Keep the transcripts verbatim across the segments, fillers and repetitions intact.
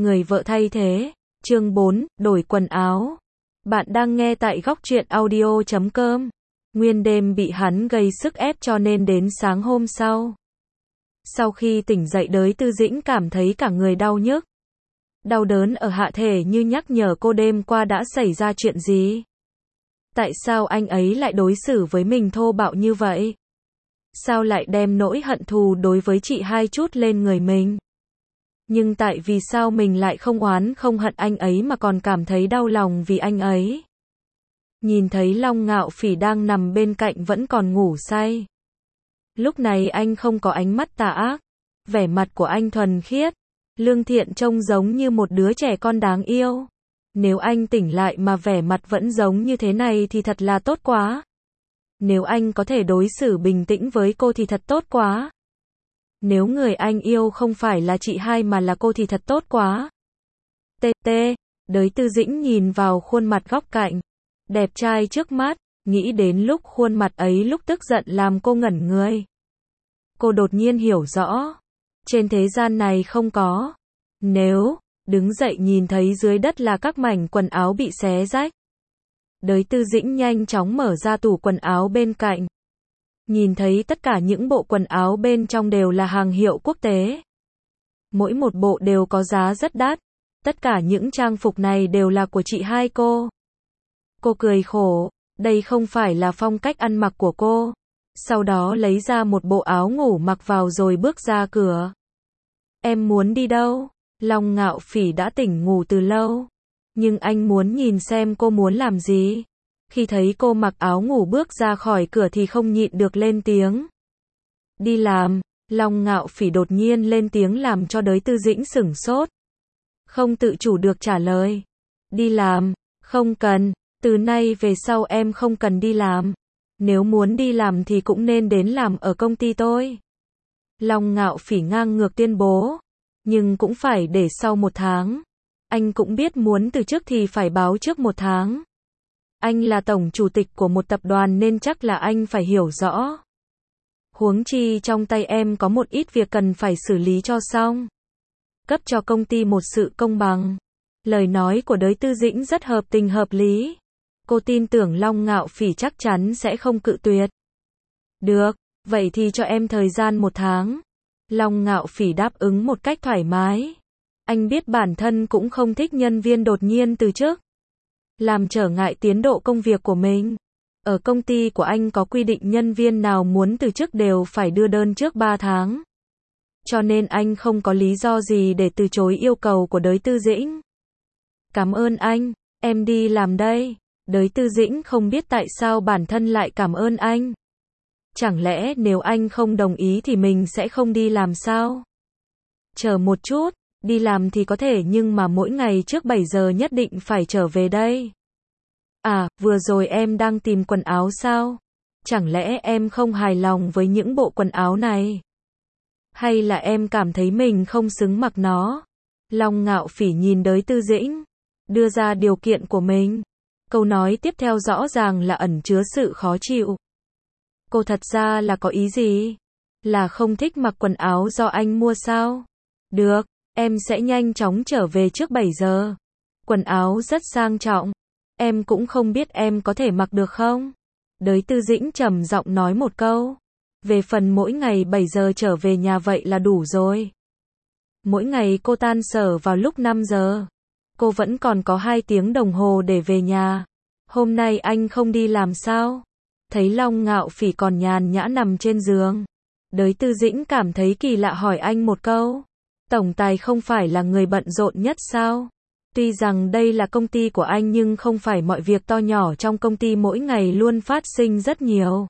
Người vợ thay thế. Chương bốn, đổi quần áo. Bạn đang nghe tại góc truyện audio chấm com. Nguyên đêm bị hắn gây sức ép cho nên đến sáng hôm sau. Sau khi tỉnh dậy Đới Tư Dĩnh cảm thấy cả người đau nhức. Đau đớn ở hạ thể như nhắc nhở cô đêm qua đã xảy ra chuyện gì. Tại sao anh ấy lại đối xử với mình thô bạo như vậy? Sao lại đem nỗi hận thù đối với chị hai chút lên người mình? Nhưng tại vì sao mình lại không oán không hận anh ấy mà còn cảm thấy đau lòng vì anh ấy? Nhìn thấy Long Ngạo Phỉ đang nằm bên cạnh vẫn còn ngủ say. Lúc này anh không có ánh mắt tà ác. Vẻ mặt của anh thuần khiết, lương thiện trông giống như một đứa trẻ con đáng yêu. Nếu anh tỉnh lại mà vẻ mặt vẫn giống như thế này thì thật là tốt quá. Nếu anh có thể đối xử bình tĩnh với cô thì thật tốt quá. Nếu người anh yêu không phải là chị hai mà là cô thì thật tốt quá. Tê tê, Đới Tư Dĩnh nhìn vào khuôn mặt góc cạnh, đẹp trai trước mắt, nghĩ đến lúc khuôn mặt ấy lúc tức giận làm cô ngẩn người. Cô đột nhiên hiểu rõ, trên thế gian này không có. Nếu, đứng dậy nhìn thấy dưới đất là các mảnh quần áo bị xé rách. Đới Tư Dĩnh nhanh chóng mở ra tủ quần áo bên cạnh. Nhìn thấy tất cả những bộ quần áo bên trong đều là hàng hiệu quốc tế. Mỗi một bộ đều có giá rất đắt. Tất cả những trang phục này đều là của chị hai cô. Cô cười khổ, đây không phải là phong cách ăn mặc của cô. Sau đó lấy ra một bộ áo ngủ mặc vào rồi bước ra cửa. Em muốn đi đâu? Long Ngạo Phỉ đã tỉnh ngủ từ lâu. Nhưng anh muốn nhìn xem cô muốn làm gì. Khi thấy cô mặc áo ngủ bước ra khỏi cửa thì không nhịn được lên tiếng. Đi làm. Long Ngạo Phỉ đột nhiên lên tiếng làm cho Đới Tư Dĩnh sửng sốt. Không tự chủ được trả lời. Đi làm. Không cần. Từ nay về sau em không cần đi làm. Nếu muốn đi làm thì cũng nên đến làm ở công ty tôi. Long Ngạo Phỉ ngang ngược tuyên bố. Nhưng cũng phải để sau một tháng. Anh cũng biết muốn từ chức thì phải báo trước một tháng. Anh là tổng chủ tịch của một tập đoàn nên chắc là anh phải hiểu rõ. Huống chi trong tay em có một ít việc cần phải xử lý cho xong. Cấp cho công ty một sự công bằng. Lời nói của Đới Tư Dĩnh rất hợp tình hợp lý. Cô tin tưởng Long Ngạo Phỉ chắc chắn sẽ không cự tuyệt. Được, vậy thì cho em thời gian một tháng. Long Ngạo Phỉ đáp ứng một cách thoải mái. Anh biết bản thân cũng không thích nhân viên đột nhiên từ chức, làm trở ngại tiến độ công việc của mình. Ở công ty của anh có quy định nhân viên nào muốn từ chức đều phải đưa đơn trước ba tháng. Cho nên anh không có lý do gì để từ chối yêu cầu của Đới Tư Dĩnh. Cảm ơn anh, em đi làm đây. Đới Tư Dĩnh không biết tại sao bản thân lại cảm ơn anh. Chẳng lẽ nếu anh không đồng ý thì mình sẽ không đi làm sao? Chờ một chút, đi làm thì có thể nhưng mà mỗi ngày trước bảy giờ nhất định phải trở về đây. À, vừa rồi em đang tìm quần áo sao? Chẳng lẽ em không hài lòng với những bộ quần áo này? Hay là em cảm thấy mình không xứng mặc nó? Long Ngạo Phỉ nhìn Đới Tư Dĩnh, đưa ra điều kiện của mình. Câu nói tiếp theo rõ ràng là ẩn chứa sự khó chịu. Cô thật ra là có ý gì? Là không thích mặc quần áo do anh mua sao? Được, em sẽ nhanh chóng trở về trước bảy giờ. Quần áo rất sang trọng. Em cũng không biết em có thể mặc được không? Đới Tư Dĩnh trầm giọng nói một câu. Về phần mỗi ngày bảy giờ trở về nhà vậy là đủ rồi. Mỗi ngày cô tan sở vào lúc năm giờ. Cô vẫn còn có hai tiếng đồng hồ để về nhà. Hôm nay anh không đi làm sao? Thấy Long Ngạo Phỉ còn nhàn nhã nằm trên giường. Đới Tư Dĩnh cảm thấy kỳ lạ hỏi anh một câu. Tổng tài không phải là người bận rộn nhất sao? Tuy rằng đây là công ty của anh nhưng không phải mọi việc to nhỏ trong công ty mỗi ngày luôn phát sinh rất nhiều.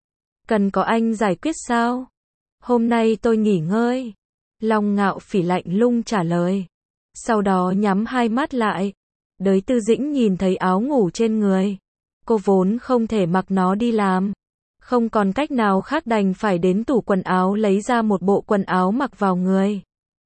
Cần có anh giải quyết sao? Hôm nay tôi nghỉ ngơi. Long Ngạo Phỉ lạnh lùng trả lời. Sau đó nhắm hai mắt lại. Đới Tư Dĩnh nhìn thấy áo ngủ trên người. Cô vốn không thể mặc nó đi làm. Không còn cách nào khác đành phải đến tủ quần áo lấy ra một bộ quần áo mặc vào người.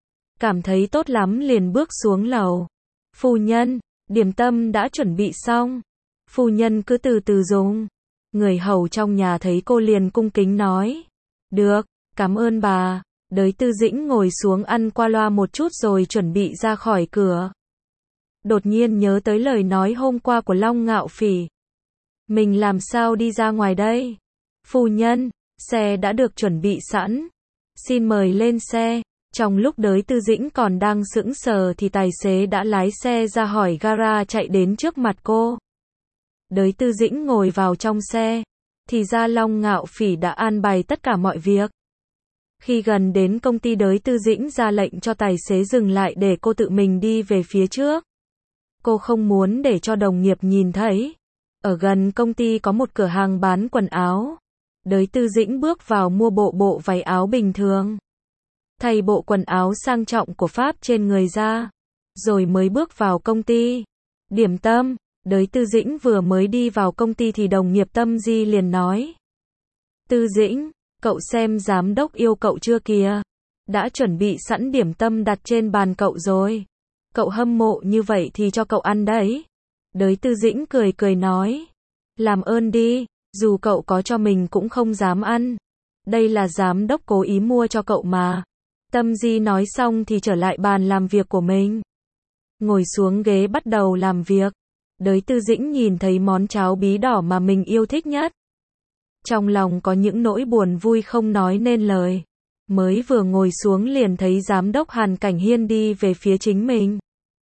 Cảm thấy tốt lắm liền bước xuống lầu. Phu nhân, điểm tâm đã chuẩn bị xong. Phu nhân cứ từ từ dùng. Người hầu trong nhà thấy cô liền cung kính nói. Được, cảm ơn bà. Đới Tư Dĩnh ngồi xuống ăn qua loa một chút rồi chuẩn bị ra khỏi cửa. Đột nhiên nhớ tới lời nói hôm qua của Long Ngạo Phỉ. Mình làm sao đi ra ngoài đây? Phu nhân, xe đã được chuẩn bị sẵn. Xin mời lên xe. Trong lúc Đới Tư Dĩnh còn đang sững sờ thì tài xế đã lái xe ra khỏi gara chạy đến trước mặt cô. Đới Tư Dĩnh ngồi vào trong xe. Thì ra Long Ngạo Phỉ đã an bài tất cả mọi việc. Khi gần đến công ty, Đới Tư Dĩnh ra lệnh cho tài xế dừng lại để cô tự mình đi về phía trước. Cô không muốn để cho đồng nghiệp nhìn thấy. Ở gần công ty có một cửa hàng bán quần áo. Đới Tư Dĩnh bước vào mua bộ bộ váy áo bình thường. Thay bộ quần áo sang trọng của Pháp trên người ra. Rồi mới bước vào công ty. Điểm tâm, Đới Tư Dĩnh vừa mới đi vào công ty thì đồng nghiệp Tâm Di liền nói. Tư Dĩnh, cậu xem giám đốc yêu cậu chưa kìa. Đã chuẩn bị sẵn điểm tâm đặt trên bàn cậu rồi. Cậu hâm mộ như vậy thì cho cậu ăn đấy. Đới Tư Dĩnh cười cười nói. Làm ơn đi, dù cậu có cho mình cũng không dám ăn. Đây là giám đốc cố ý mua cho cậu mà. Tâm Di nói xong thì trở lại bàn làm việc của mình. Ngồi xuống ghế bắt đầu làm việc. Đới Tư Dĩnh nhìn thấy món cháo bí đỏ mà mình yêu thích nhất. Trong lòng có những nỗi buồn vui không nói nên lời. Mới vừa ngồi xuống liền thấy giám đốc Hàn Cảnh Hiên đi về phía chính mình.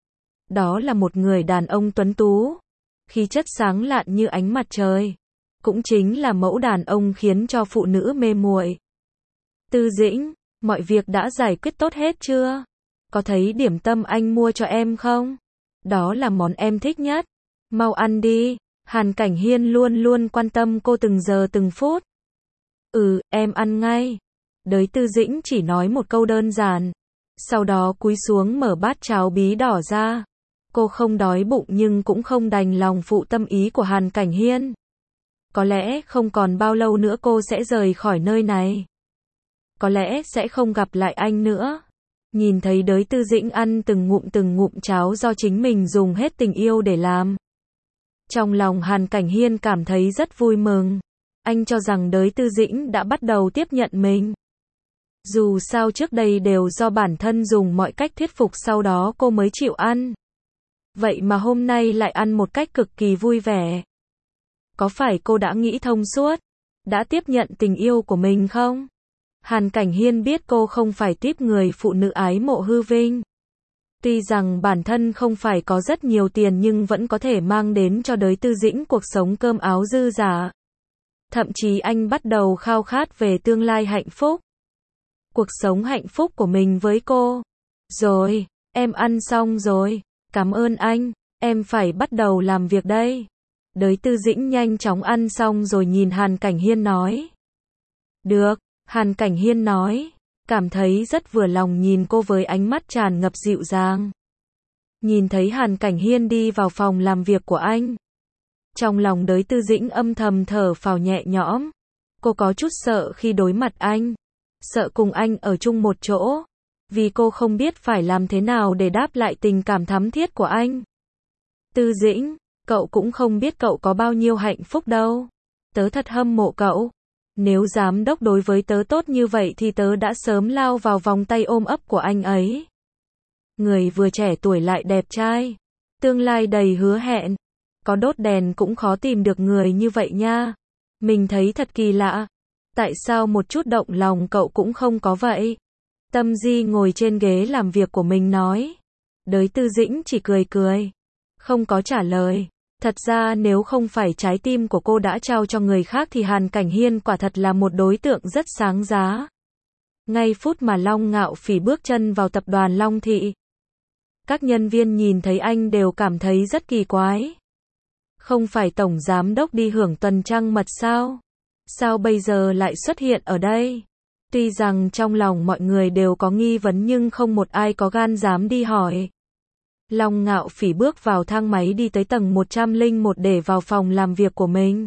Đó là một người đàn ông tuấn tú. Khí chất sáng lạn như ánh mặt trời. Cũng chính là mẫu đàn ông khiến cho phụ nữ mê muội. Tư Dĩnh, mọi việc đã giải quyết tốt hết chưa? Có thấy điểm tâm anh mua cho em không? Đó là món em thích nhất. Mau ăn đi. Hàn Cảnh Hiên luôn luôn quan tâm cô từng giờ từng phút. Ừ, em ăn ngay. Đới Tư Dĩnh chỉ nói một câu đơn giản. Sau đó cúi xuống mở bát cháo bí đỏ ra. Cô không đói bụng nhưng cũng không đành lòng phụ tâm ý của Hàn Cảnh Hiên. Có lẽ không còn bao lâu nữa cô sẽ rời khỏi nơi này. Có lẽ sẽ không gặp lại anh nữa. Nhìn thấy Đới Tư Dĩnh ăn từng ngụm từng ngụm cháo do chính mình dùng hết tình yêu để làm. Trong lòng Hàn Cảnh Hiên cảm thấy rất vui mừng. Anh cho rằng Đới Tư Dĩnh đã bắt đầu tiếp nhận mình. Dù sao trước đây đều do bản thân dùng mọi cách thuyết phục sau đó cô mới chịu ăn. Vậy mà hôm nay lại ăn một cách cực kỳ vui vẻ. Có phải cô đã nghĩ thông suốt? Đã tiếp nhận tình yêu của mình không? Hàn Cảnh Hiên biết cô không phải típ người phụ nữ ái mộ hư vinh. Tuy rằng bản thân không phải có rất nhiều tiền nhưng vẫn có thể mang đến cho Đới Tư Dĩnh cuộc sống cơm áo dư dả. Thậm chí anh bắt đầu khao khát về tương lai hạnh phúc. Cuộc sống hạnh phúc của mình với cô. Rồi, em ăn xong rồi. Cảm ơn anh, em phải bắt đầu làm việc đây. Đới Tư Dĩnh nhanh chóng ăn xong rồi nhìn Hàn Cảnh Hiên nói. Được, Hàn Cảnh Hiên nói. Cảm thấy rất vừa lòng nhìn cô với ánh mắt tràn ngập dịu dàng. Nhìn thấy Hàn Cảnh Hiên đi vào phòng làm việc của anh. Trong lòng Đới Tư Dĩnh âm thầm thở phào nhẹ nhõm. Cô có chút sợ khi đối mặt anh. Sợ cùng anh ở chung một chỗ. Vì cô không biết phải làm thế nào để đáp lại tình cảm thắm thiết của anh. Tư Dĩnh, cậu cũng không biết cậu có bao nhiêu hạnh phúc đâu. Tớ thật hâm mộ cậu. Nếu giám đốc đối với tớ tốt như vậy thì tớ đã sớm lao vào vòng tay ôm ấp của anh ấy. Người vừa trẻ tuổi lại đẹp trai. Tương lai đầy hứa hẹn. Có đốt đèn cũng khó tìm được người như vậy nha. Mình thấy thật kỳ lạ. Tại sao một chút động lòng cậu cũng không có vậy? Tâm Di ngồi trên ghế làm việc của mình nói. Đới Tư Dĩnh chỉ cười cười. Không có trả lời. Thật ra nếu không phải trái tim của cô đã trao cho người khác thì Hàn Cảnh Hiên quả thật là một đối tượng rất sáng giá. Ngay phút mà Long Ngạo Phỉ bước chân vào tập đoàn Long Thị. Các nhân viên nhìn thấy anh đều cảm thấy rất kỳ quái. Không phải tổng giám đốc đi hưởng tuần trăng mật sao? Sao bây giờ lại xuất hiện ở đây? Tuy rằng trong lòng mọi người đều có nghi vấn nhưng không một ai có gan dám đi hỏi. Long Ngạo Phỉ bước vào thang máy đi tới tầng một trăm lẻ một để vào phòng làm việc của mình.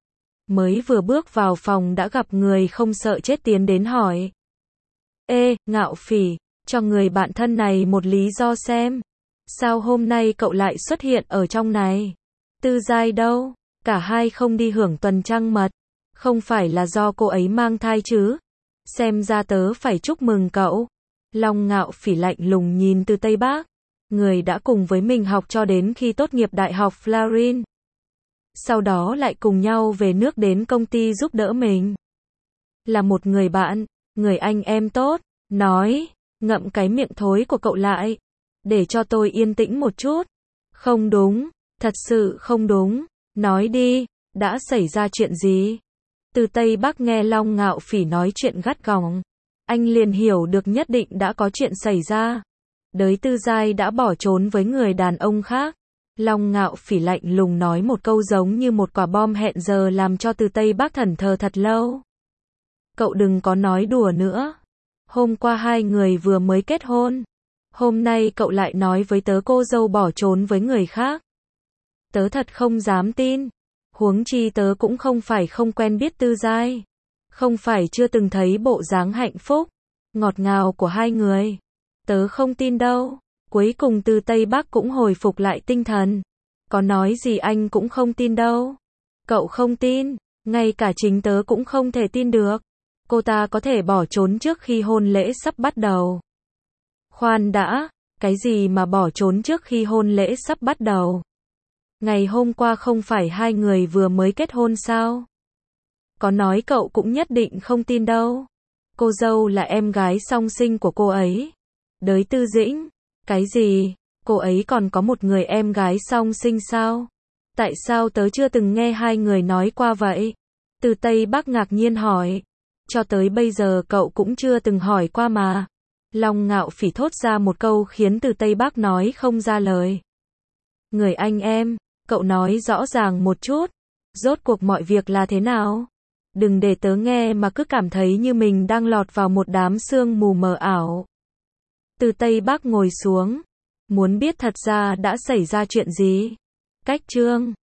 Mới vừa bước vào phòng đã gặp người không sợ chết tiến đến hỏi. Ê, Ngạo Phỉ, cho người bạn thân này một lý do xem. Sao hôm nay cậu lại xuất hiện ở trong này? Tư Giai đâu? Cả hai không đi hưởng tuần trăng mật. Không phải là do cô ấy mang thai chứ? Xem ra tớ phải chúc mừng cậu. Long Ngạo Phỉ lạnh lùng nhìn Từ Tây Bắc. Người đã cùng với mình học cho đến khi tốt nghiệp đại học Florin. Sau đó lại cùng nhau về nước đến công ty giúp đỡ mình. Là một người bạn, người anh em tốt. Nói, ngậm cái miệng thối của cậu lại. Để cho tôi yên tĩnh một chút. Không đúng, thật sự không đúng. Nói đi, đã xảy ra chuyện gì? Từ Tây Bắc nghe Long Ngạo Phỉ nói chuyện gắt gỏng. Anh liền hiểu được nhất định đã có chuyện xảy ra. Đới Tư Giai đã bỏ trốn với người đàn ông khác. Long Ngạo Phỉ lạnh lùng nói một câu giống như một quả bom hẹn giờ làm cho Từ Tây Bắc thẫn thờ thật lâu. Cậu đừng có nói đùa nữa. Hôm qua hai người vừa mới kết hôn. Hôm nay cậu lại nói với tớ cô dâu bỏ trốn với người khác. Tớ thật không dám tin. Huống chi tớ cũng không phải không quen biết Tư Giai. Không phải chưa từng thấy bộ dáng hạnh phúc, ngọt ngào của hai người. Tớ không tin đâu. Cuối cùng Từ Tây Bắc cũng hồi phục lại tinh thần. Có nói gì anh cũng không tin đâu. Cậu không tin, ngay cả chính tớ cũng không thể tin được. Cô ta có thể bỏ trốn trước khi hôn lễ sắp bắt đầu. Khoan đã, cái gì mà bỏ trốn trước khi hôn lễ sắp bắt đầu? Ngày hôm qua không phải hai người vừa mới kết hôn sao? Có nói cậu cũng nhất định không tin đâu. Cô dâu là em gái song sinh của cô ấy. Đới Tư Dĩnh, cái gì? Cô ấy còn có một người em gái song sinh sao? Tại sao tớ chưa từng nghe hai người nói qua vậy? Từ Tây Bắc ngạc nhiên hỏi. Cho tới bây giờ cậu cũng chưa từng hỏi qua mà. Long Ngạo Phỉ thốt ra một câu khiến Từ Tây Bắc nói không ra lời. Người anh em, cậu nói rõ ràng một chút. Rốt cuộc mọi việc là thế nào? Đừng để tớ nghe mà cứ cảm thấy như mình đang lọt vào một đám sương mù mờ ảo. Từ Tây Bắc ngồi xuống. Muốn biết thật ra đã xảy ra chuyện gì? Cách chương